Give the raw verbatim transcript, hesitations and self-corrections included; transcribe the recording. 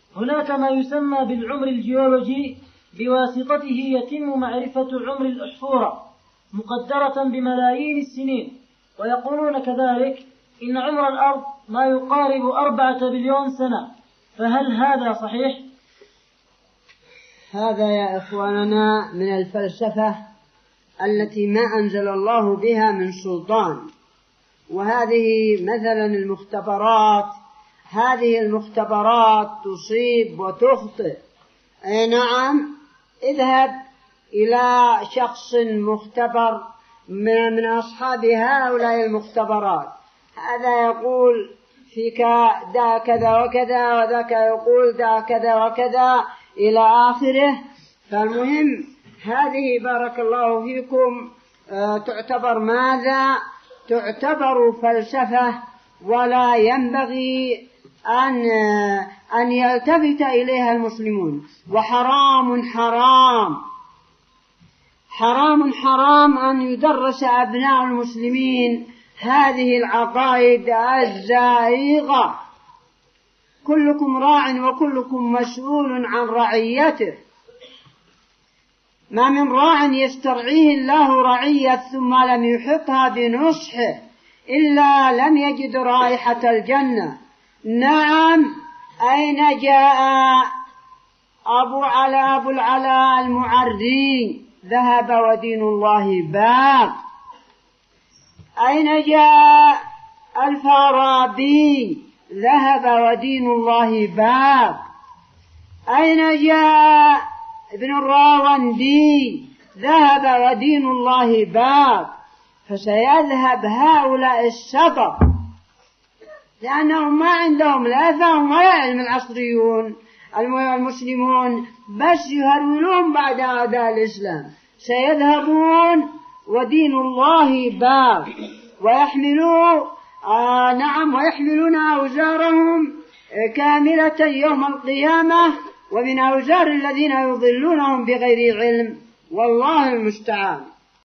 هناك ما يسمى بالعمر الجيولوجي، بواسطته يتم معرفة عمر الأحفورة مقدرة بملايين السنين، ويقولون كذلك إن عمر الأرض ما يقارب أربعة بليون سنة، فهل هذا صحيح؟ هذا يا إخواننا من الفلسفة التي ما أنزل الله بها من سلطان. وهذه مثلا المختبرات، هذه المختبرات تصيب وتخطئ. أي نعم، اذهب إلى شخص مختبر من أصحاب هؤلاء المختبرات، هذا يقول فيك دا كذا وكذا، وذاك يقول دا كذا وكذا إلى آخره. فالمهم هذه بارك الله فيكم تعتبر ماذا؟ تعتبر فلسفة، ولا ينبغي أن أن يلتفت إليها المسلمون. وحرام حرام حرام حرام أن يدرس أبناء المسلمين هذه العقائد الزائغة. كلكم راع وكلكم مسؤول عن رعيته. ما من راع يسترعيه الله رعية ثم لم يحطها بنصحه إلا لم يجد رائحة الجنة. نعم، أين جاء أبو علاء أبو العلاء المعري؟ ذهب ودين الله باق. أين جاء الفارابي؟ ذهب ودين الله باق. أين جاء ابن الراوندي؟ ذهب ودين الله باق. فسيذهب هؤلاء السطر، لأنهم ما عندهم لا فهم ولا علم. العصريون المسلمون بس يهرولون بعد أعداء الإسلام. سيذهبون ودين الله باق، ويحملون آه نعم ويحملون أوزارهم كاملة يوم القيامة، ومن أوزار الذين يضلونهم بغير علم، والله المستعان.